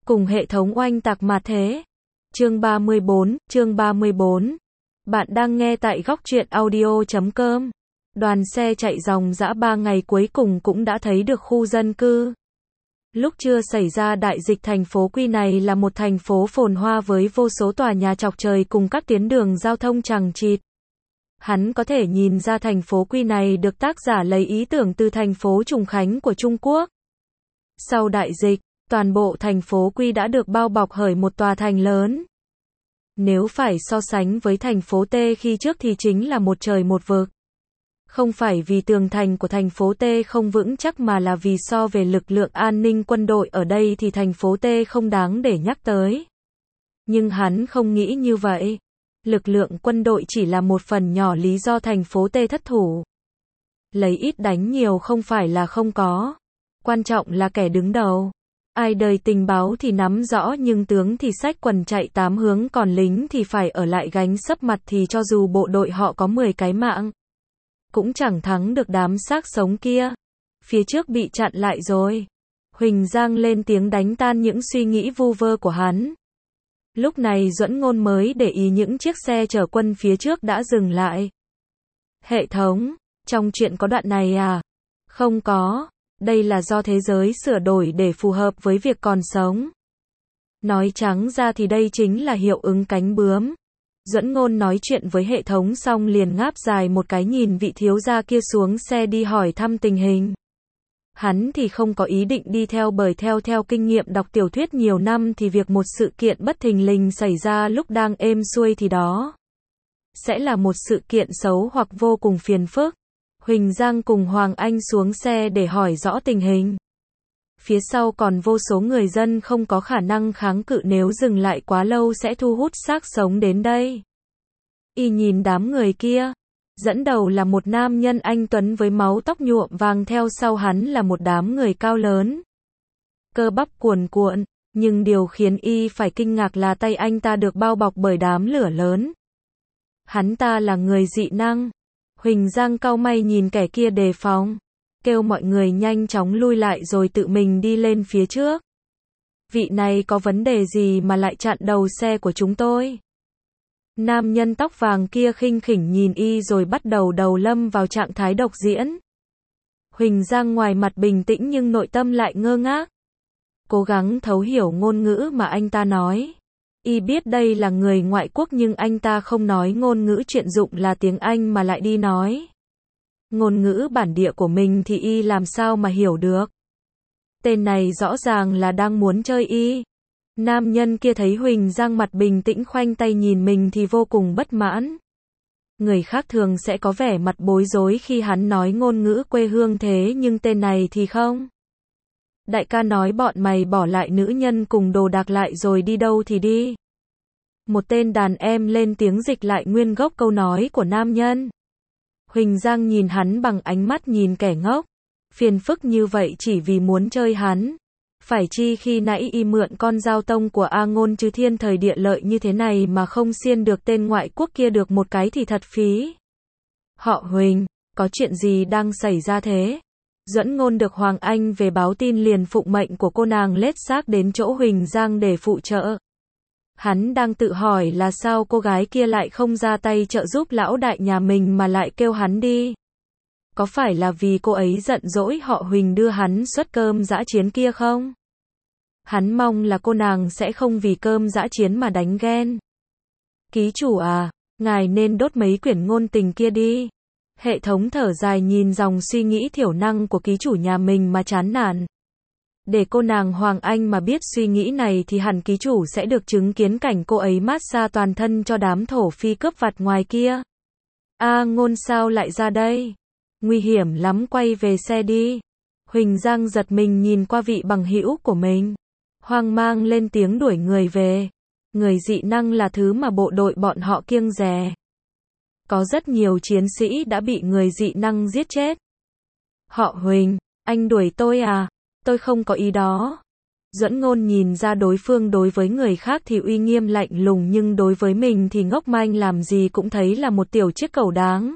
cùng hệ thống oanh tạc mà thế. Chương 34. Bạn đang nghe tại góc truyện audio.com. Đoàn xe chạy ròng rã 3 ngày cuối cùng cũng đã thấy được khu dân cư. Lúc chưa xảy ra đại dịch, thành phố Quy này là một thành phố phồn hoa với vô số tòa nhà chọc trời cùng các tuyến đường giao thông chằng chịt. Hắn có thể nhìn ra thành phố Quy này được tác giả lấy ý tưởng từ thành phố Trùng Khánh của Trung Quốc. Sau đại dịch, toàn bộ thành phố Quy đã được bao bọc bởi một tòa thành lớn. Nếu phải so sánh với thành phố T khi trước thì chính là một trời một vực. Không phải vì tường thành của thành phố T không vững chắc mà là vì so về lực lượng an ninh quân đội ở đây thì thành phố T không đáng để nhắc tới. Nhưng hắn không nghĩ như vậy. Lực lượng quân đội chỉ là một phần nhỏ lý do thành phố T thất thủ. Lấy ít đánh nhiều không phải là không có. Quan trọng là kẻ đứng đầu. Ai đời tình báo thì nắm rõ nhưng tướng thì xách quần chạy 8 hướng, còn lính thì phải ở lại gánh sấp mặt, thì cho dù bộ đội họ có 10 cái mạng cũng chẳng thắng được đám xác sống kia. Phía trước bị chặn lại rồi. Huỳnh Giang lên tiếng đánh tan những suy nghĩ vu vơ của hắn. Lúc này Duẫn Ngôn mới để ý những chiếc xe chở quân phía trước đã dừng lại. Hệ thống, trong chuyện có đoạn này à? Không có. Đây là do thế giới sửa đổi để phù hợp với việc còn sống. Nói trắng ra thì đây chính là hiệu ứng cánh bướm. Duẫn Ngôn nói chuyện với hệ thống xong liền ngáp dài một cái, nhìn vị thiếu gia kia xuống xe đi hỏi thăm tình hình. Hắn thì không có ý định đi theo, bởi theo kinh nghiệm đọc tiểu thuyết nhiều năm thì việc một sự kiện bất thình lình xảy ra lúc đang êm xuôi thì đó sẽ là một sự kiện xấu hoặc vô cùng phiền phức. Huỳnh Giang cùng Hoàng Anh xuống xe để hỏi rõ tình hình. Phía sau còn vô số người dân không có khả năng kháng cự, nếu dừng lại quá lâu sẽ thu hút xác sống đến đây. Y nhìn đám người kia. Dẫn đầu là một nam nhân anh tuấn với máu tóc nhuộm vàng, theo sau hắn là một đám người cao lớn, cơ bắp cuồn cuộn, nhưng điều khiến Y phải kinh ngạc là tay anh ta được bao bọc bởi đám lửa lớn. Hắn ta là người dị năng. Huỳnh Giang cau mày nhìn kẻ kia đề phòng, kêu mọi người nhanh chóng lui lại rồi tự mình đi lên phía trước. Vị này có vấn đề gì mà lại chặn đầu xe của chúng tôi? Nam nhân tóc vàng kia khinh khỉnh nhìn Y rồi bắt đầu lâm vào trạng thái độc diễn. Huỳnh Giang ngoài mặt bình tĩnh nhưng nội tâm lại ngơ ngác, cố gắng thấu hiểu ngôn ngữ mà anh ta nói. Y biết đây là người ngoại quốc nhưng anh ta không nói ngôn ngữ chuyên dụng là tiếng Anh mà lại đi nói ngôn ngữ bản địa của mình thì Y làm sao mà hiểu được. Tên này rõ ràng là đang muốn chơi Y. Nam nhân kia thấy Huỳnh Giang mặt bình tĩnh khoanh tay nhìn mình thì vô cùng bất mãn. Người khác thường sẽ có vẻ mặt bối rối khi hắn nói ngôn ngữ quê hương, thế nhưng tên này thì không. Đại ca nói bọn mày bỏ lại nữ nhân cùng đồ đạc lại rồi đi đâu thì đi. Một tên đàn em lên tiếng dịch lại nguyên gốc câu nói của nam nhân. Huỳnh Giang nhìn hắn bằng ánh mắt nhìn kẻ ngốc. Phiền phức như vậy chỉ vì muốn chơi hắn. Phải chi khi nãy Y mượn con dao tông của A Ngôn chứ thiên thời địa lợi như thế này mà không xiên được tên ngoại quốc kia được một cái thì thật phí. Họ Huỳnh, có chuyện gì đang xảy ra thế? Duẫn Ngôn được Hoàng Anh về báo tin liền phụng mệnh của cô nàng lết xác đến chỗ Huỳnh Giang để phụ trợ. Hắn đang tự hỏi là sao cô gái kia lại không ra tay trợ giúp lão đại nhà mình mà lại kêu hắn đi. Có phải là vì cô ấy giận dỗi họ Huỳnh đưa hắn suất cơm dã chiến kia không? Hắn mong là cô nàng sẽ không vì cơm dã chiến mà đánh ghen. Ký chủ à, ngài nên đốt mấy quyển ngôn tình kia đi. Hệ thống thở dài nhìn dòng suy nghĩ thiểu năng của ký chủ nhà mình mà chán nản. Để cô nàng Hoàng Anh mà biết suy nghĩ này thì hẳn ký chủ sẽ được chứng kiến cảnh cô ấy mát xa toàn thân cho đám thổ phi cướp vặt ngoài kia. A Ngôn sao lại ra đây? Nguy hiểm lắm, quay về xe đi. Huỳnh Giang giật mình nhìn qua vị bằng hữu của mình, hoang mang lên tiếng đuổi người về. Người dị năng là thứ mà bộ đội bọn họ kiêng dè. Có rất nhiều chiến sĩ đã bị người dị năng giết chết. Họ Huỳnh, anh đuổi tôi à? Tôi không có ý đó. Duẫn Ngôn nhìn ra đối phương đối với người khác thì uy nghiêm lạnh lùng nhưng đối với mình thì ngốc manh, làm gì cũng thấy là một tiểu chiếc cẩu đáng.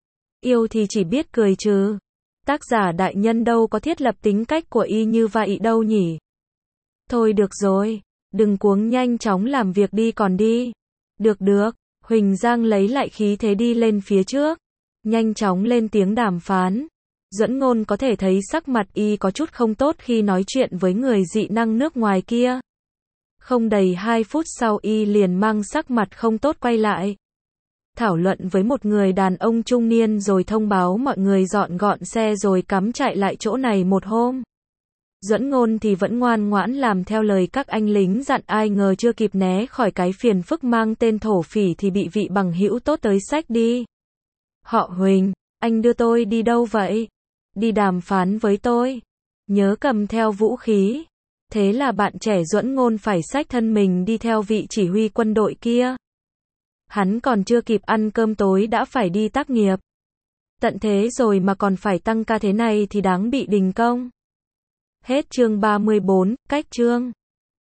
Yêu thì chỉ biết cười chứ. Tác giả đại nhân đâu có thiết lập tính cách của Y như vậy đâu nhỉ. Thôi được rồi, đừng cuống, nhanh chóng làm việc đi còn đi. Được được, Huỳnh Giang lấy lại khí thế đi lên phía trước, nhanh chóng lên tiếng đàm phán. Duẫn Ngôn có thể thấy sắc mặt y có chút không tốt khi nói chuyện với người dị năng nước ngoài kia. Không đầy 2 phút sau y liền mang sắc mặt không tốt quay lại. Thảo luận với một người đàn ông trung niên rồi thông báo mọi người dọn gọn xe rồi cắm trại lại chỗ này một hôm. Duẫn Ngôn thì vẫn ngoan ngoãn làm theo lời các anh lính dặn, ai ngờ chưa kịp né khỏi cái phiền phức mang tên thổ phỉ thì bị vị bằng hữu tốt tới xách đi. Họ Huỳnh, anh đưa tôi đi đâu vậy? Đi đàm phán với tôi. Nhớ cầm theo vũ khí. Thế là bạn trẻ Duẫn Ngôn phải xách thân mình đi theo vị chỉ huy quân đội kia. Hắn còn chưa kịp ăn cơm tối đã phải đi tác nghiệp. Tận thế rồi mà còn phải tăng ca thế này thì đáng bị đình công. Hết chương 34, cách chương.